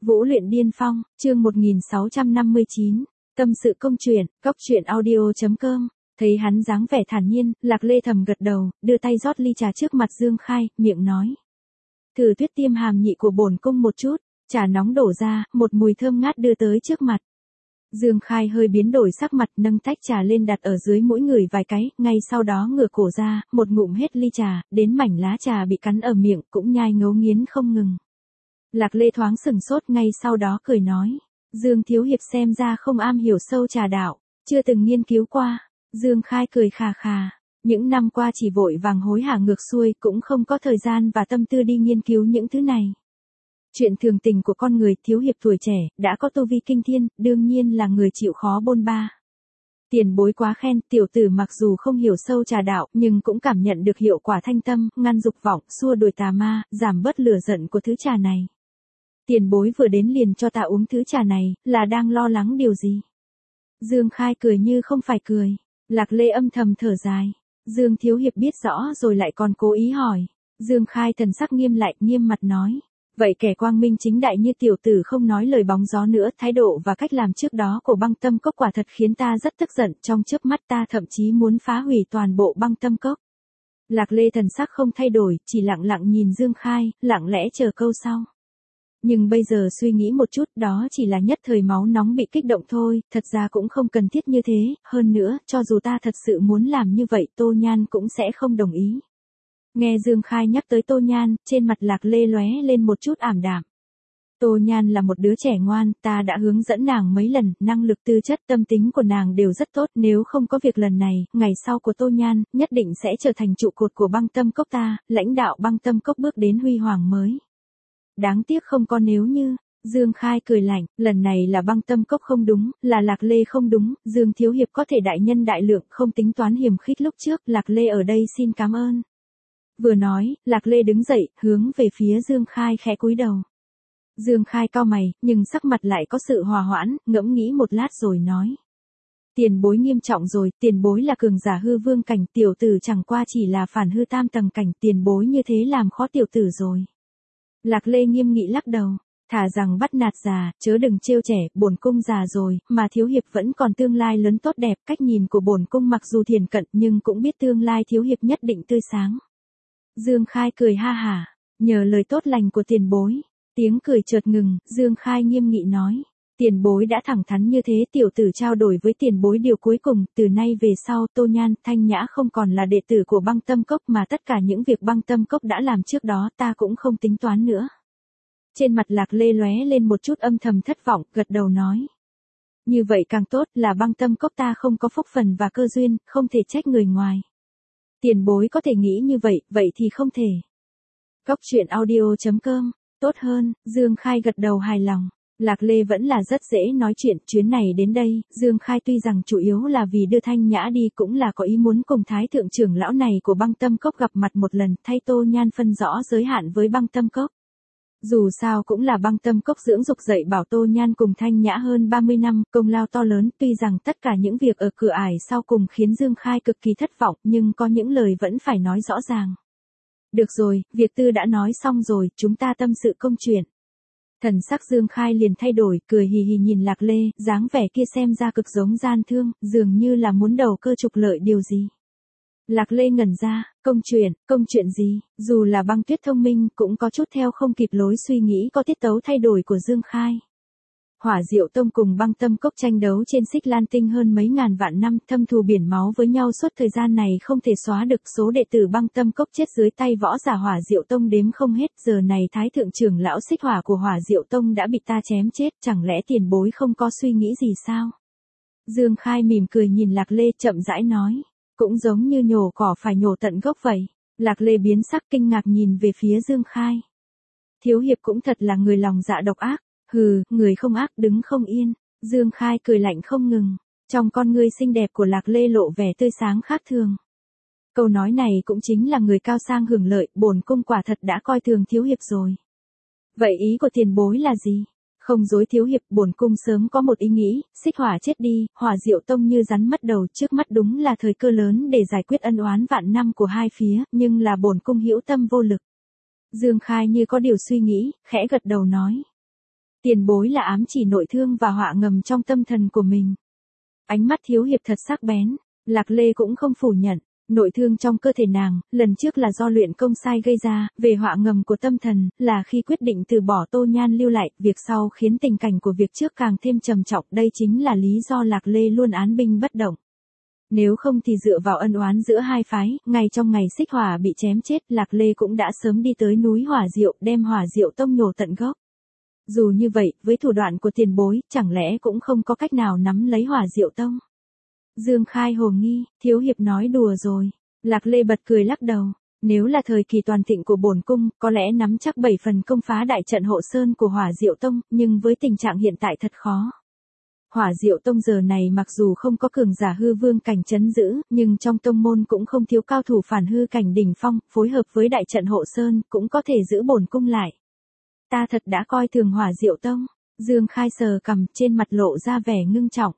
Vũ luyện điên phong, chương 1659, tâm sự công chuyện, góc chuyện audio.com. Thấy hắn dáng vẻ thản nhiên, Lạc Lê thầm gật đầu, đưa tay rót ly trà trước mặt Dương Khai, miệng nói. Thử tuyết tiêm hàm nhị của bổn cung một chút, trà nóng đổ ra, một mùi thơm ngát đưa tới trước mặt. Dương Khai hơi biến đổi sắc mặt, nâng tách trà lên đặt ở dưới mũi người vài cái, ngay sau đó ngửa cổ ra, một ngụm hết ly trà, đến mảnh lá trà bị cắn ở miệng cũng nhai ngấu nghiến không ngừng. Lạc Lê thoáng sừng sốt, ngay sau đó cười nói, Dương thiếu hiệp xem ra không am hiểu sâu trà đạo, chưa từng nghiên cứu qua. Dương Khai cười khà khà, những năm qua chỉ vội vàng hối hả ngược xuôi, cũng không có thời gian và tâm tư đi nghiên cứu những thứ này. Chuyện thường tình của con người, thiếu hiệp tuổi trẻ, đã có tu vi kinh thiên, đương nhiên là người chịu khó bôn ba. Tiền bối quá khen, tiểu tử mặc dù không hiểu sâu trà đạo, nhưng cũng cảm nhận được hiệu quả thanh tâm, ngăn dục vọng, xua đuổi tà ma, giảm bớt lửa giận của thứ trà này. Tiền bối vừa đến liền cho ta uống thứ trà này, là đang lo lắng điều gì? Dương Khai cười như không phải cười. Lạc Lê âm thầm thở dài. Dương thiếu hiệp biết rõ rồi lại còn cố ý hỏi. Dương Khai thần sắc nghiêm lại, nghiêm mặt nói. Vậy kẻ quang minh chính đại như tiểu tử không nói lời bóng gió nữa, thái độ và cách làm trước đó của Băng Tâm Cốc quả thật khiến ta rất tức giận, trong chớp mắt ta thậm chí muốn phá hủy toàn bộ Băng Tâm Cốc. Lạc Lê thần sắc không thay đổi, chỉ lặng lặng nhìn Dương Khai, lặng lẽ chờ câu sau. Nhưng bây giờ suy nghĩ một chút, đó chỉ là nhất thời máu nóng bị kích động thôi, thật ra cũng không cần thiết như thế, hơn nữa, cho dù ta thật sự muốn làm như vậy, Tô Nhan cũng sẽ không đồng ý. Nghe Dương Khai nhắc tới Tô Nhan, trên mặt Lạc Lê lóe lên một chút ảm đạm. Tô Nhan là một đứa trẻ ngoan, ta đã hướng dẫn nàng mấy lần, năng lực tư chất tâm tính của nàng đều rất tốt, nếu không có việc lần này, ngày sau của Tô Nhan, nhất định sẽ trở thành trụ cột của Băng Tâm Cốc ta, lãnh đạo Băng Tâm Cốc bước đến huy hoàng mới. Đáng tiếc không có nếu như. Dương Khai cười lạnh, lần này là Băng Tâm Cốc không đúng, là Lạc Lê không đúng, Dương thiếu hiệp có thể đại nhân đại lượng, không tính toán hiềm khích lúc trước, Lạc Lê ở đây xin cảm ơn. Vừa nói, Lạc Lê đứng dậy, hướng về phía Dương Khai khẽ cúi đầu. Dương Khai cau mày, nhưng sắc mặt lại có sự hòa hoãn, ngẫm nghĩ một lát rồi nói. Tiền bối nghiêm trọng rồi, tiền bối là cường giả hư vương cảnh, tiểu tử chẳng qua chỉ là phản hư tam tầng cảnh, tiền bối như thế làm khó tiểu tử rồi. Lạc Lê nghiêm nghị lắc đầu, thà rằng bắt nạt già, chớ đừng trêu trẻ, bổn cung già rồi, mà thiếu hiệp vẫn còn tương lai lớn tốt đẹp, cách nhìn của bổn cung mặc dù thiền cận nhưng cũng biết tương lai thiếu hiệp nhất định tươi sáng. Dương Khai cười ha hả, nhờ lời tốt lành của tiền bối, tiếng cười chợt ngừng, Dương Khai nghiêm nghị nói. Tiền bối đã thẳng thắn như thế, tiểu tử trao đổi với tiền bối điều cuối cùng, từ nay về sau Tô Nhan, Thanh Nhã không còn là đệ tử của Băng Tâm Cốc mà tất cả những việc Băng Tâm Cốc đã làm trước đó ta cũng không tính toán nữa. Trên mặt Lạc Lê lóe lên một chút âm thầm thất vọng, gật đầu nói. Như vậy càng tốt, là Băng Tâm Cốc ta không có phúc phần và cơ duyên, không thể trách người ngoài. Tiền bối có thể nghĩ như vậy, vậy thì không thể. Góc chuyện audio.com, tốt hơn, Dương Khai gật đầu hài lòng. Lạc Lê vẫn là rất dễ nói chuyện, chuyến này đến đây, Dương Khai tuy rằng chủ yếu là vì đưa Thanh Nhã đi cũng là có ý muốn cùng Thái thượng trưởng lão này của Băng Tâm Cốc gặp mặt một lần, thay Tô Nhan phân rõ giới hạn với Băng Tâm Cốc. Dù sao cũng là Băng Tâm Cốc dưỡng dục dạy bảo Tô Nhan cùng Thanh Nhã hơn 30 năm, công lao to lớn, tuy rằng tất cả những việc ở cửa ải sau cùng khiến Dương Khai cực kỳ thất vọng, nhưng có những lời vẫn phải nói rõ ràng. Được rồi, việc tư đã nói xong rồi, chúng ta tâm sự công chuyện. Thần sắc Dương Khai liền thay đổi, cười hì hì nhìn Lạc Lê, dáng vẻ kia xem ra cực giống gian thương, dường như là muốn đầu cơ trục lợi điều gì. Lạc Lê ngẩn ra, công chuyện gì, dù là Băng Tuyết thông minh, cũng có chút theo không kịp lối suy nghĩ có tiết tấu thay đổi của Dương Khai. Hỏa Diệu Tông cùng Băng Tâm Cốc tranh đấu trên Xích Lan Tinh hơn mấy ngàn vạn năm, thâm thù biển máu với nhau suốt thời gian này không thể xóa được, số đệ tử Băng Tâm Cốc chết dưới tay võ giả Hỏa Diệu Tông đếm không hết, giờ này Thái thượng trưởng lão Xích Hỏa của Hỏa Diệu Tông đã bị ta chém chết, chẳng lẽ tiền bối không có suy nghĩ gì sao? Dương Khai mỉm cười nhìn Lạc Lê, chậm rãi nói, cũng giống như nhổ cỏ phải nhổ tận gốc vậy. Lạc Lê biến sắc kinh ngạc nhìn về phía Dương Khai. Thiếu hiệp cũng thật là người lòng dạ độc ác. Hừ, người không ác đứng không yên. Dương Khai cười lạnh không ngừng. Trong con ngươi xinh đẹp của Lạc Lê lộ vẻ tươi sáng khác thường. Câu nói này cũng chính là người cao sang hưởng lợi, bổn cung quả thật đã coi thường thiếu hiệp rồi. Vậy ý của tiền bối là gì? Không dối thiếu hiệp, bổn cung sớm có một ý nghĩ, Xích Hỏa chết đi, Hỏa Diệu Tông như rắn mất đầu, trước mắt đúng là thời cơ lớn để giải quyết ân oán vạn năm của hai phía, nhưng là bổn cung hữu tâm vô lực. Dương Khai như có điều suy nghĩ, khẽ gật đầu nói. Tiền bối là ám chỉ nội thương và họa ngầm trong tâm thần của mình. Ánh mắt thiếu hiệp thật sắc bén, Lạc Lê cũng không phủ nhận. Nội thương trong cơ thể nàng, lần trước là do luyện công sai gây ra, về họa ngầm của tâm thần, là khi quyết định từ bỏ Tô Nhan lưu lại, việc sau khiến tình cảnh của việc trước càng thêm trầm trọng, đây chính là lý do Lạc Lê luôn án binh bất động. Nếu không thì dựa vào ân oán giữa hai phái, ngay trong ngày Xích Hỏa bị chém chết, Lạc Lê cũng đã sớm đi tới núi Hỏa Diệu, đem Hỏa Diệu tông nhổ tận gốc. Dù như vậy, với thủ đoạn của tiền bối, chẳng lẽ cũng không có cách nào nắm lấy Hỏa Diệu tông? Dương Khai hồ nghi, thiếu hiệp nói đùa rồi. Lạc Lê bật cười lắc đầu. Nếu là thời kỳ toàn thịnh của bổn cung, có lẽ nắm chắc 7 phần công phá đại trận hộ sơn của Hỏa Diệu tông, nhưng với tình trạng hiện tại thật khó. Hỏa Diệu tông giờ này mặc dù không có cường giả hư vương cảnh trấn giữ, nhưng trong tông môn cũng không thiếu cao thủ phản hư cảnh đỉnh phong, phối hợp với đại trận hộ sơn, cũng có thể giữ bổn cung lại. Ta thật đã coi thường Hỏa Diệu tông. Dương Khai sờ cằm, trên mặt lộ ra vẻ ngưng trọng.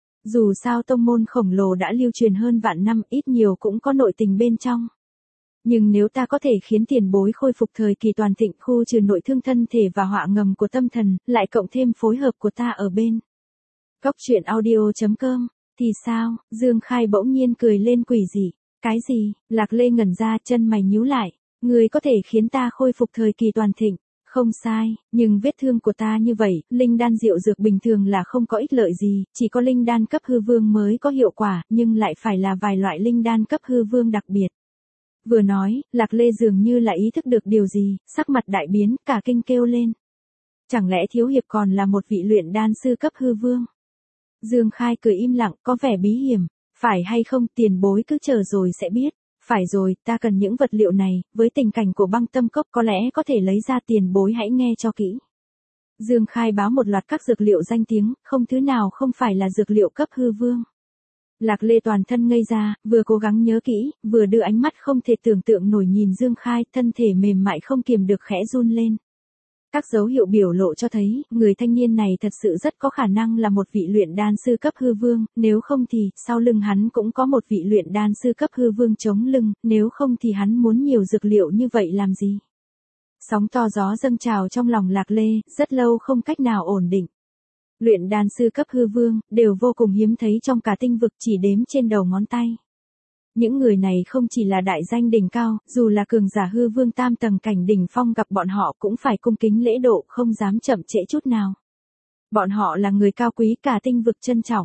Dù sao tông môn khổng lồ đã lưu truyền hơn vạn năm, ít nhiều cũng có nội tình bên trong. Nhưng nếu ta có thể khiến tiền bối khôi phục thời kỳ toàn thịnh, khu trừ nội thương thân thể và họa ngầm của tâm thần, lại cộng thêm phối hợp của ta ở bên Góc Truyện Audio.com, thì sao? Dương Khai bỗng nhiên cười lên quỷ dị. Cái gì? Lạc Lê ngẩn ra, chân mày nhíu lại. Người có thể khiến ta khôi phục thời kỳ toàn thịnh. Không sai, nhưng vết thương của ta như vậy, linh đan diệu dược bình thường là không có ích lợi gì, chỉ có linh đan cấp hư vương mới có hiệu quả, nhưng lại phải là vài loại linh đan cấp hư vương đặc biệt. Vừa nói, Lạc Lê dường như là ý thức được điều gì, sắc mặt đại biến, cả kinh kêu lên. Chẳng lẽ thiếu hiệp còn là một vị luyện đan sư cấp hư vương? Dương Khai cười im lặng, có vẻ bí hiểm. Phải hay không, tiền bối cứ chờ rồi sẽ biết. Phải rồi, ta cần những vật liệu này, với tình cảnh của băng tâm cốc có lẽ có thể lấy ra, tiền bối hãy nghe cho kỹ. Dương Khai báo một loạt các dược liệu danh tiếng, không thứ nào không phải là dược liệu cấp hư vương. Lạc Lê toàn thân ngây ra, vừa cố gắng nhớ kỹ, vừa đưa ánh mắt không thể tưởng tượng nổi nhìn Dương Khai, thân thể mềm mại không kiềm được khẽ run lên. Các dấu hiệu biểu lộ cho thấy, người thanh niên này thật sự rất có khả năng là một vị luyện đan sư cấp hư vương, nếu không thì, sau lưng hắn cũng có một vị luyện đan sư cấp hư vương chống lưng, nếu không thì hắn muốn nhiều dược liệu như vậy làm gì? Sóng to gió dâng trào trong lòng Lạc Lê, rất lâu không cách nào ổn định. Luyện đan sư cấp hư vương, đều vô cùng hiếm thấy trong cả tinh vực, chỉ đếm trên đầu ngón tay. Những người này không chỉ là đại danh đỉnh cao, dù là cường giả hư vương tam tầng cảnh đỉnh phong gặp bọn họ cũng phải cung kính lễ độ, không dám chậm trễ chút nào. Bọn họ là người cao quý cả tinh vực trân trọng.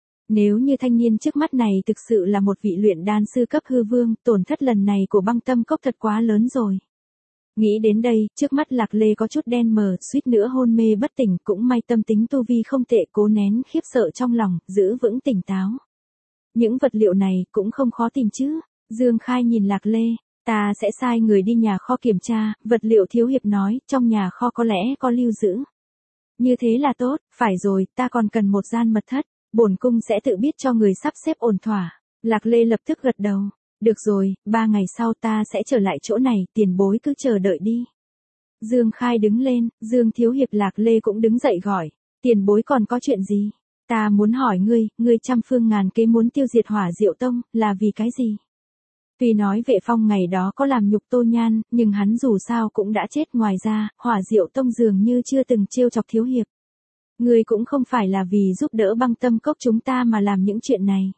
Nếu như thanh niên trước mắt này thực sự là một vị luyện đan sư cấp hư vương, tổn thất lần này của băng tâm cốc thật quá lớn rồi. Nghĩ đến đây, trước mắt Lạc Lê có chút đen mờ, suýt nữa hôn mê bất tỉnh, cũng may tâm tính tu vi không tệ, cố nén khiếp sợ trong lòng, giữ vững tỉnh táo. Những vật liệu này cũng không khó tìm chứ. Dương Khai nhìn Lạc Lê, ta sẽ sai người đi nhà kho kiểm tra, vật liệu thiếu hiệp nói, trong nhà kho có lẽ có lưu giữ. Như thế là tốt, phải rồi, ta còn cần một gian mật thất, bổn cung sẽ tự biết cho người sắp xếp ổn thỏa. Lạc Lê lập tức gật đầu, được rồi, 3 ngày sau ta sẽ trở lại chỗ này, tiền bối cứ chờ đợi đi. Dương Khai đứng lên, Dương thiếu hiệp. Lạc Lê cũng đứng dậy gọi, tiền bối còn có chuyện gì? Ta muốn hỏi ngươi trăm phương ngàn kế muốn tiêu diệt Hỏa Diệu tông, là vì cái gì? Tuy nói Vệ Phong ngày đó có làm nhục Tô Nhan, nhưng hắn dù sao cũng đã chết, ngoài ra, Hỏa Diệu tông dường như chưa từng trêu chọc thiếu hiệp. Ngươi cũng không phải là vì giúp đỡ băng tâm cốc chúng ta mà làm những chuyện này.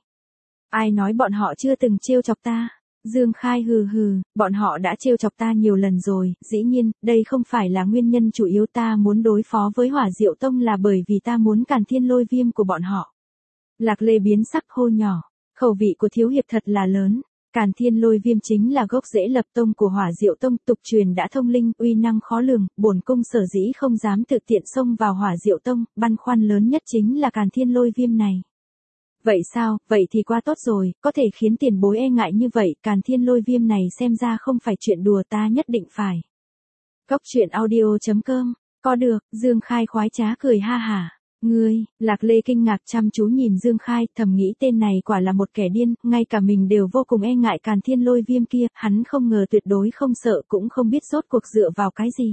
Ai nói bọn họ chưa từng trêu chọc ta? Dương Khai hừ hừ, bọn họ đã trêu chọc ta nhiều lần rồi, dĩ nhiên, đây không phải là nguyên nhân chủ yếu, ta muốn đối phó với Hỏa Diệu tông là bởi vì ta muốn càn thiên lôi viêm của bọn họ. Lạc Lê biến sắc hô nhỏ, khẩu vị của thiếu hiệp thật là lớn, càn thiên lôi viêm chính là gốc rễ lập tông của Hỏa Diệu tông, tục truyền đã thông linh, uy năng khó lường, bổn cung sở dĩ không dám tự tiện xông vào Hỏa Diệu tông, băn khoăn lớn nhất chính là càn thiên lôi viêm này. Vậy sao, vậy thì quá tốt rồi, có thể khiến tiền bối e ngại như vậy, càn thiên lôi viêm này xem ra không phải chuyện đùa, ta nhất định phải. Góc Truyện Audio.com, có được, Dương Khai khoái trá cười ha hả. Ngươi, Lạc Lê kinh ngạc chăm chú nhìn Dương Khai, thầm nghĩ tên này quả là một kẻ điên, ngay cả mình đều vô cùng e ngại càn thiên lôi viêm kia, hắn không ngờ tuyệt đối không sợ, cũng không biết rốt cuộc dựa vào cái gì.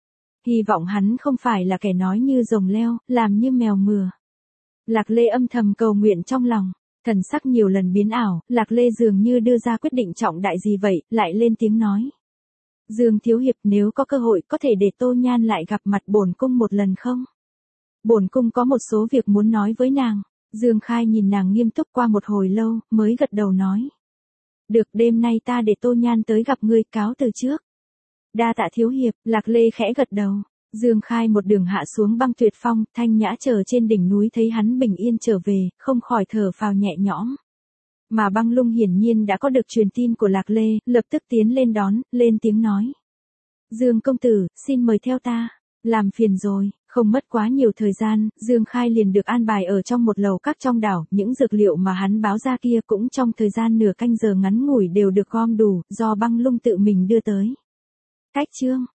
Hy vọng hắn không phải là kẻ nói như rồng leo, làm như mèo mửa. Lạc Lê âm thầm cầu nguyện trong lòng, thần sắc nhiều lần biến ảo, Lạc Lê dường như đưa ra quyết định trọng đại gì vậy, lại lên tiếng nói. Dương Thiếu Hiệp, nếu có cơ hội có thể để Tô Nhan lại gặp mặt bổn cung một lần không? Bổn cung có một số việc muốn nói với nàng. Dương Khai nhìn nàng nghiêm túc qua một hồi lâu, mới gật đầu nói. Được, đêm nay ta để Tô Nhan tới gặp ngươi, cáo từ trước. Đa tạ Thiếu Hiệp. Lạc Lê khẽ gật đầu. Dương Khai một đường hạ xuống Băng Tuyệt Phong, Thanh Nhã chờ trên đỉnh núi thấy hắn bình yên trở về, không khỏi thở phào nhẹ nhõm. Mà Băng Lung hiển nhiên đã có được truyền tin của Lạc Lê, lập tức tiến lên đón, lên tiếng nói. Dương công tử, xin mời theo ta. Làm phiền rồi. Không mất quá nhiều thời gian, Dương Khai liền được an bài ở trong một lầu các trong đảo, những dược liệu mà hắn báo ra kia cũng trong thời gian nửa canh giờ ngắn ngủi đều được gom đủ, do Băng Lung tự mình đưa tới. Cách chương